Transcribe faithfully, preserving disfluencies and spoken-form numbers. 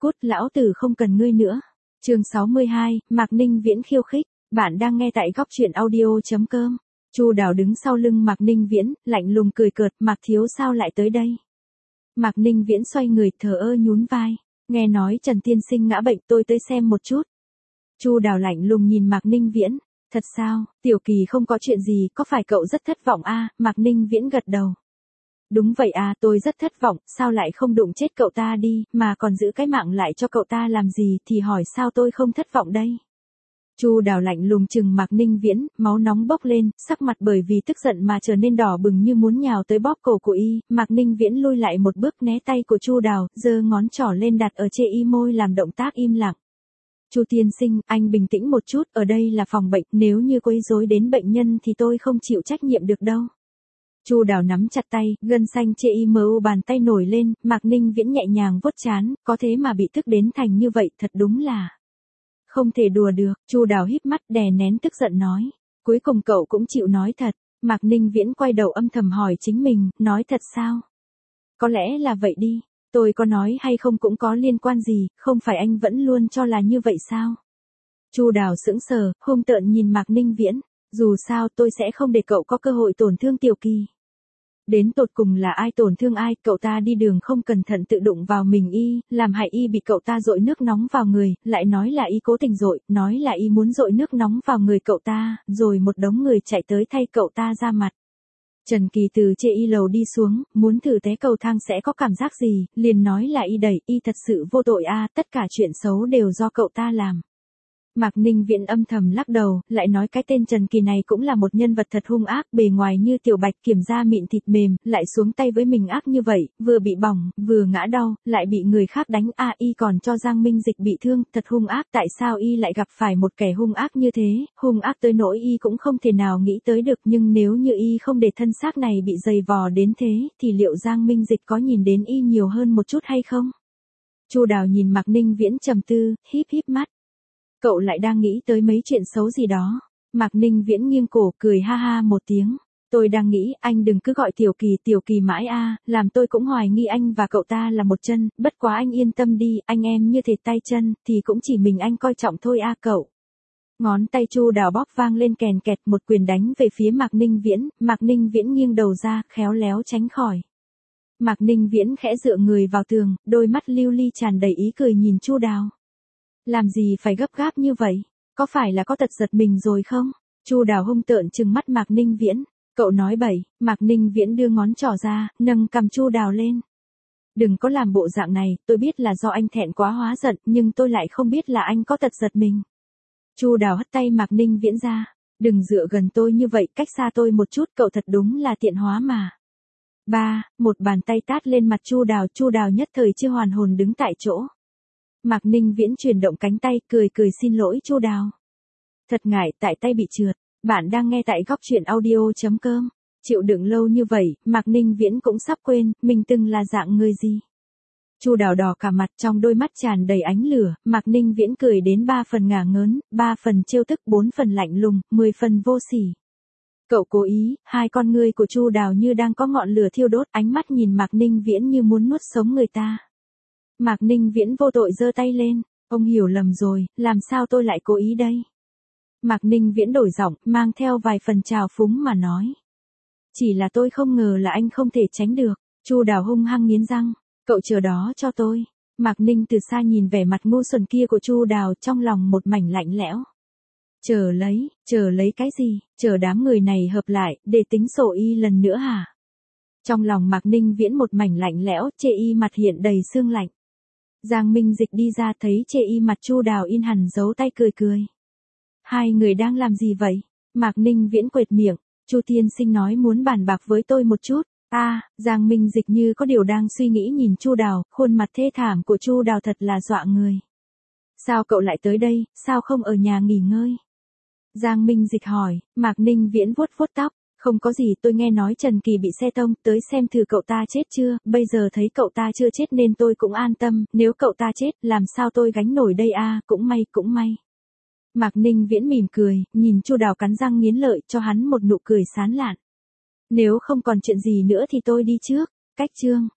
Cút, lão tử không cần ngươi nữa. Chương sáu mươi hai, Mạc Ninh Viễn khiêu khích. Bạn đang nghe tại góc truyện audio chấm com. Chu Đào đứng sau lưng Mạc Ninh Viễn, lạnh lùng cười cợt, Mạc thiếu sao lại tới đây? Mạc Ninh Viễn xoay người, thờ ơ nhún vai. Nghe nói Trần tiên sinh ngã bệnh, tôi tới xem một chút. Chu Đào lạnh lùng nhìn Mạc Ninh Viễn. Thật sao, Tiểu Kỳ không có chuyện gì, có phải cậu rất thất vọng a? À? Mạc Ninh Viễn gật đầu. Đúng vậy à, tôi rất thất vọng, sao lại không đụng chết cậu ta đi, mà còn giữ cái mạng lại cho cậu ta làm gì, thì hỏi sao tôi không thất vọng đây? Chu Đào lạnh lùng chừng Mạc Ninh Viễn, máu nóng bốc lên, sắc mặt bởi vì tức giận mà trở nên đỏ bừng như muốn nhào tới bóp cổ của y. Mạc Ninh Viễn lui lại một bước né tay của Chu Đào, giơ ngón trỏ lên đặt ở trên y môi làm động tác im lặng. Chu tiên sinh, anh bình tĩnh một chút, ở đây là phòng bệnh, nếu như quấy rối đến bệnh nhân thì tôi không chịu trách nhiệm được đâu. Chu Đào nắm chặt tay, gân xanh trên y mờ u bàn tay nổi lên, Mạc Ninh Viễn nhẹ nhàng vuốt trán, có thế mà bị tức đến thành như vậy, thật đúng là không thể đùa được. Chu Đào híp mắt đè nén tức giận nói, cuối cùng cậu cũng chịu nói thật. Mạc Ninh Viễn quay đầu âm thầm hỏi chính mình, nói thật sao? Có lẽ là vậy đi, tôi có nói hay không cũng có liên quan gì, không phải anh vẫn luôn cho là như vậy sao? Chu Đào sững sờ, hung tợn nhìn Mạc Ninh Viễn, dù sao tôi sẽ không để cậu có cơ hội tổn thương Tiểu Kỳ. Đến tột cùng là ai tổn thương ai, cậu ta đi đường không cẩn thận tự đụng vào mình y, làm hại y bị cậu ta dội nước nóng vào người, lại nói là y cố tình dội, nói là y muốn dội nước nóng vào người cậu ta, rồi một đống người chạy tới thay cậu ta ra mặt. Trần Kỳ từ trên y lầu đi xuống, muốn thử té cầu thang sẽ có cảm giác gì, liền nói là y đẩy, y thật sự vô tội a, tất cả chuyện xấu đều do cậu ta làm. Mạc Ninh Viễn âm thầm lắc đầu, lại nói cái tên Trần Kỳ này cũng là một nhân vật thật hung ác, bề ngoài như tiểu bạch kiểm da mịn thịt mềm, lại xuống tay với mình ác như vậy, vừa bị bỏng, vừa ngã đau, lại bị người khác đánh a à, y còn cho Giang Minh Dịch bị thương, thật hung ác, tại sao y lại gặp phải một kẻ hung ác như thế, hung ác tới nỗi y cũng không thể nào nghĩ tới được, nhưng nếu như y không để thân xác này bị dày vò đến thế, thì liệu Giang Minh Dịch có nhìn đến y nhiều hơn một chút hay không? Chu Đào nhìn Mạc Ninh Viễn trầm tư, híp híp mắt. Cậu lại đang nghĩ tới mấy chuyện xấu gì đó. Mạc Ninh Viễn nghiêng cổ cười ha ha một tiếng. Tôi đang nghĩ anh đừng cứ gọi Tiểu Kỳ Tiểu Kỳ mãi a, à, làm tôi cũng hoài nghi anh và cậu ta là một chân, bất quá anh yên tâm đi, anh em như thịt tay chân, thì cũng chỉ mình anh coi trọng thôi a à cậu. Ngón tay Chu Đào bóp vang lên kèn kẹt, một quyền đánh về phía Mạc Ninh Viễn, Mạc Ninh Viễn nghiêng đầu ra, khéo léo tránh khỏi. Mạc Ninh Viễn khẽ dựa người vào tường, đôi mắt lưu ly tràn đầy ý cười nhìn Chu Đào. Làm gì phải gấp gáp như vậy? Có phải là có tật giật mình rồi không? Chu Đào hung tợn trừng mắt Mạc Ninh Viễn. Cậu nói bậy. Mạc Ninh Viễn đưa ngón trỏ ra, nâng cầm Chu Đào lên. Đừng có làm bộ dạng này, tôi biết là do anh thẹn quá hóa giận, nhưng tôi lại không biết là anh có tật giật mình. Chu Đào hất tay Mạc Ninh Viễn ra. Đừng dựa gần tôi như vậy, cách xa tôi một chút, cậu thật đúng là tiện hóa mà. Ba, một bàn tay tát lên mặt Chu Đào, Chu Đào nhất thời chưa hoàn hồn đứng tại chỗ. Mạc Ninh Viễn chuyển động cánh tay, cười cười xin lỗi Chu Đào. Thật ngại, tại tay bị trượt. Bạn đang nghe tại góc truyện audio chấm com. Chịu đựng lâu như vậy, Mạc Ninh Viễn cũng sắp quên, mình từng là dạng người gì. Chu Đào đỏ cả mặt, trong đôi mắt tràn đầy ánh lửa, Mạc Ninh Viễn cười đến ba phần ngả ngớn, ba phần trêu tức, bốn phần lạnh lùng, mười phần vô sỉ. Cậu cố ý, hai con ngươi của Chu Đào như đang có ngọn lửa thiêu đốt, ánh mắt nhìn Mạc Ninh Viễn như muốn nuốt sống người ta. Mạc Ninh Viễn vô tội giơ tay lên, ông hiểu lầm rồi, làm sao tôi lại cố ý đây? Mạc Ninh Viễn đổi giọng, mang theo vài phần trào phúng mà nói. Chỉ là tôi không ngờ là anh không thể tránh được. Chu Đào hung hăng nghiến răng, cậu chờ đó cho tôi. Mạc Ninh từ xa nhìn vẻ mặt ngu xuẩn kia của Chu Đào, trong lòng một mảnh lạnh lẽo. Chờ lấy, chờ lấy cái gì, chờ đám người này hợp lại, để tính sổ y lần nữa hả? Trong lòng Mạc Ninh Viễn một mảnh lạnh lẽo, chê y mặt hiện đầy sương lạnh. Giang Minh Dịch đi ra thấy chê y mặt Chu Đào in hẳn dấu tay cười cười. Hai người đang làm gì vậy? Mạc Ninh Viễn quệt miệng, Chu tiên sinh nói muốn bàn bạc với tôi một chút. A, à, Giang Minh Dịch như có điều đang suy nghĩ nhìn Chu Đào, khuôn mặt thê thảm của Chu Đào thật là dọa người. Sao cậu lại tới đây, sao không ở nhà nghỉ ngơi? Giang Minh Dịch hỏi, Mạc Ninh Viễn vuốt vuốt tóc. Không có gì, tôi nghe nói Trần Kỳ bị xe tông, tới xem thử cậu ta chết chưa, bây giờ thấy cậu ta chưa chết nên tôi cũng an tâm, nếu cậu ta chết, làm sao tôi gánh nổi đây a, à, cũng may, cũng may. Mạc Ninh Viễn mỉm cười, nhìn Chu Đào cắn răng nghiến lợi, cho hắn một nụ cười sán lạn. Nếu không còn chuyện gì nữa thì tôi đi trước, cách chương.